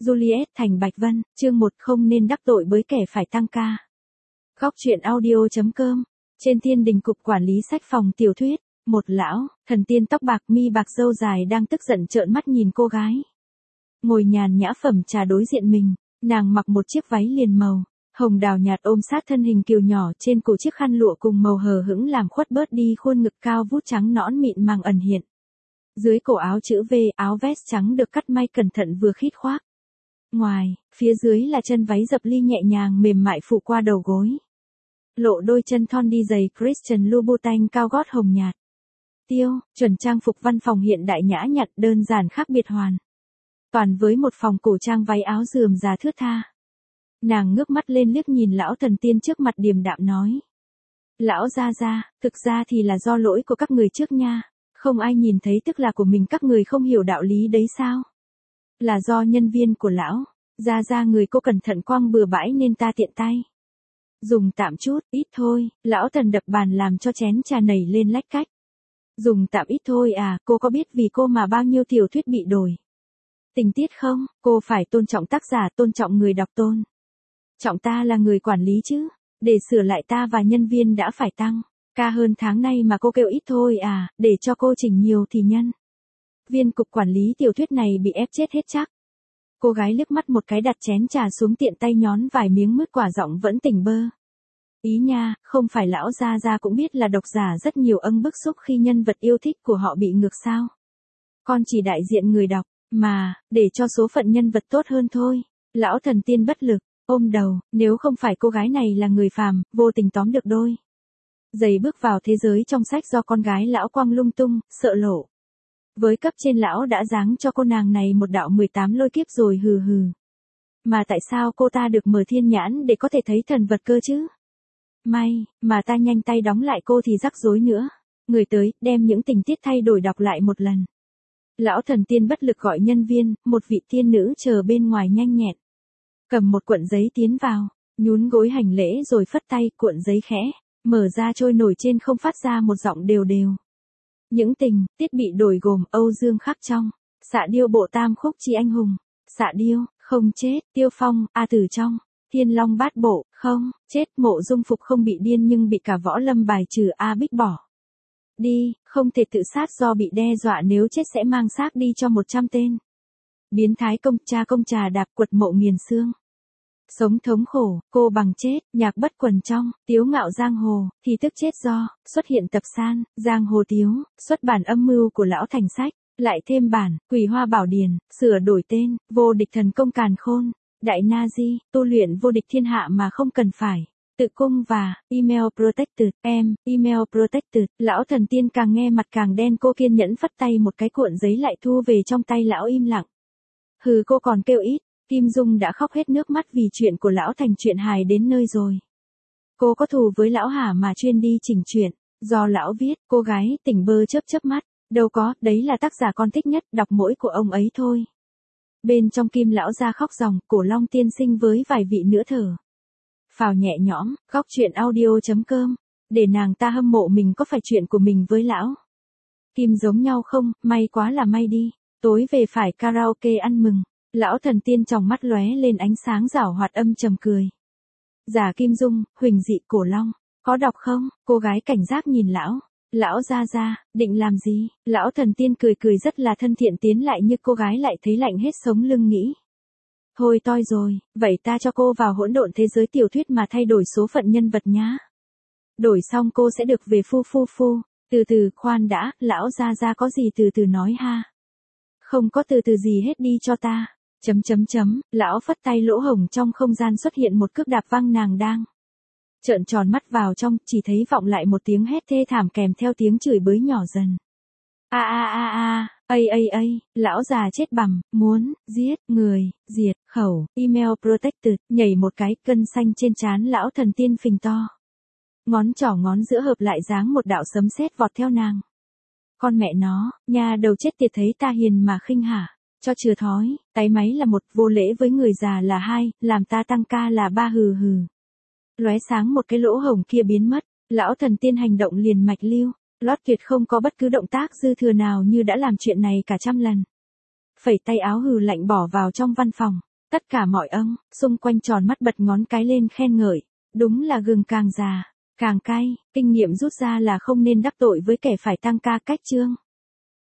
Juliet thành Bạch Vân, chương 1 không nên đắc tội với kẻ phải tăng ca. Góc truyện audio.com. Trên thiên đình cục quản lý sách phòng tiểu thuyết, một lão, thần tiên tóc bạc mi bạc râu dài đang tức giận trợn mắt nhìn cô gái. Ngồi nhàn nhã phẩm trà đối diện mình, nàng mặc một chiếc váy liền màu, hồng đào nhạt ôm sát thân hình kiều nhỏ trên cổ chiếc khăn lụa cùng màu hờ hững làm khuất bớt đi khuôn ngực cao vút trắng nõn mịn màng ẩn hiện. Dưới cổ áo chữ V, áo vest trắng được cắt may cẩn thận vừa khít khoác. Ngoài, phía dưới là chân váy dập ly nhẹ nhàng mềm mại phủ qua đầu gối. Lộ đôi chân thon đi giày Christian Louboutin cao gót hồng nhạt. Chuẩn trang phục văn phòng hiện đại nhã nhặn đơn giản khác biệt hoàn toàn với một phòng cổ trang váy áo rườm rà thướt tha. Nàng ngước mắt lên liếc nhìn lão thần tiên trước mặt điềm đạm nói. Lão gia, thực ra thì là do lỗi của các người trước nha, không ai nhìn thấy tức là của mình các người không hiểu đạo lý đấy sao? Là do nhân viên của lão, gia người cô cẩn thận quăng bừa bãi nên ta tiện tay. Dùng tạm chút, ít thôi, lão thần đập bàn làm cho chén trà nảy lên lách cách. Dùng tạm ít thôi à, cô có biết vì cô mà bao nhiêu tiểu thuyết bị đổi tình tiết không? Cô phải tôn trọng tác giả, tôn trọng người đọc tôn trọng ta là người quản lý chứ. Để sửa lại ta và nhân viên đã phải tăng ca hơn tháng nay mà cô kêu ít thôi à, để cho cô chỉnh nhiều thì nhân viên cục quản lý tiểu thuyết này bị ép chết hết chắc. Cô gái liếc mắt một cái đặt chén trà xuống tiện tay nhón vài miếng mứt quả giọng vẫn tỉnh bơ. Ý nha, không phải lão gia cũng biết là độc giả rất nhiều bức xúc khi nhân vật yêu thích của họ bị ngược sao. Con chỉ đại diện người đọc, mà, để cho số phận nhân vật tốt hơn thôi. Lão thần tiên bất lực, ôm đầu, nếu không phải cô gái này là người phàm, vô tình tóm được đôi giày bước vào thế giới trong sách do con gái lão quăng lung tung, sợ lộ. Với cấp trên lão đã giáng cho cô nàng này một đạo 18 lôi kiếp rồi hừ. Mà tại sao cô ta được mở thiên nhãn để có thể thấy thần vật cơ chứ? May, mà ta nhanh tay đóng lại cô thì rắc rối nữa. Người tới, đem những tình tiết thay đổi đọc lại một lần. Lão thần tiên bất lực gọi nhân viên, một vị tiên nữ chờ bên ngoài nhanh nhẹn. Cầm một cuộn giấy tiến vào, nhún gối hành lễ rồi phất tay, cuộn giấy khẽ mở ra trôi nổi trên không phát ra một giọng đều. Những tình tiết bị đổi gồm Âu Dương khắc trong, Xạ Điêu bộ tam khúc chi anh hùng, Xạ Điêu, không chết, Tiêu Phong, A Tử trong, Thiên Long bát bộ, không chết, Mộ Dung Phục không bị điên nhưng bị cả võ lâm bài trừ A Bích bỏ đi, không thể tự sát do bị đe dọa nếu chết sẽ mang xác đi cho 100 tên. Biến thái công trà đạp quật mộ nghiền xương. Sống thống khổ, cô bằng chết, nhạc bất quần trong, tiếu ngạo giang hồ, thì tức chết do, xuất hiện tập san, giang hồ tiếu, xuất bản âm mưu của lão thành sách, lại thêm bản, Quỷ Hoa Bảo Điển, sửa đổi tên, vô địch thần công càn khôn, đại na di, tu luyện vô địch thiên hạ mà không cần phải tự cung và, email protected, lão thần tiên càng nghe mặt càng đen cô kiên nhẫn phất tay một cái cuộn giấy lại thu về trong tay lão im lặng. Hừ cô còn kêu ít. Kim Dung đã khóc hết nước mắt vì chuyện của lão thành chuyện hài đến nơi rồi. Cô có thù với lão hả mà chuyên đi chỉnh chuyện, do lão viết, cô gái tỉnh bơ chớp mắt, đâu có, đấy là tác giả con thích nhất, đọc mỗi của ông ấy thôi. Bên trong Kim lão ra khóc ròng, Cổ Long tiên sinh với vài vị nữa thở phào nhẹ nhõm, góc truyện audio.com, để nàng ta hâm mộ mình có phải chuyện của mình với lão Kim giống nhau không, may quá là may đi, tối về phải karaoke ăn mừng. Lão thần tiên tròng mắt lóe lên ánh sáng giảo hoạt âm trầm cười. Giả Kim Dung, Huỳnh dị Cổ Long, có đọc không? Cô gái cảnh giác nhìn lão. Lão gia, định làm gì? Lão thần tiên cười rất là thân thiện tiến lại nhưng cô gái lại thấy lạnh hết sống lưng nghĩ. Thôi toi rồi, vậy ta cho cô vào hỗn độn thế giới tiểu thuyết mà thay đổi số phận nhân vật nhá. Đổi xong cô sẽ được về phu. Từ khoan đã, lão gia có gì từ nói ha. Không có từ gì hết đi cho ta. Lão phất tay lỗ hổng trong không gian xuất hiện một cước đạp văng nàng đang trợn tròn mắt vào trong, chỉ thấy vọng lại một tiếng hét thê thảm kèm theo tiếng chửi bới nhỏ dần. Lão già chết bằm, muốn, giết, người, diệt, khẩu, email protected, nhảy một cái, cân xanh trên trán lão thần tiên phình to. Ngón trỏ ngón giữa hợp lại dáng một đạo sấm sét vọt theo nàng. Con mẹ nó, nhà đầu chết tiệt thấy ta hiền mà khinh hả? Cho chừa thói, tái máy là 1, vô lễ với người già là 2, làm ta tăng ca là 3 hừ. Lóe sáng một cái lỗ hổng kia biến mất, lão thần tiên hành động liền mạch lưu, lót tuyệt không có bất cứ động tác dư thừa nào như đã làm chuyện này cả trăm lần. Phẩy tay áo hừ lạnh bỏ vào trong văn phòng, Tất cả mọi ông, xung quanh tròn mắt bật ngón cái lên khen ngợi. Đúng là gừng càng già, càng cay, kinh nghiệm rút ra là không nên đắc tội với kẻ phải tăng ca cách chương.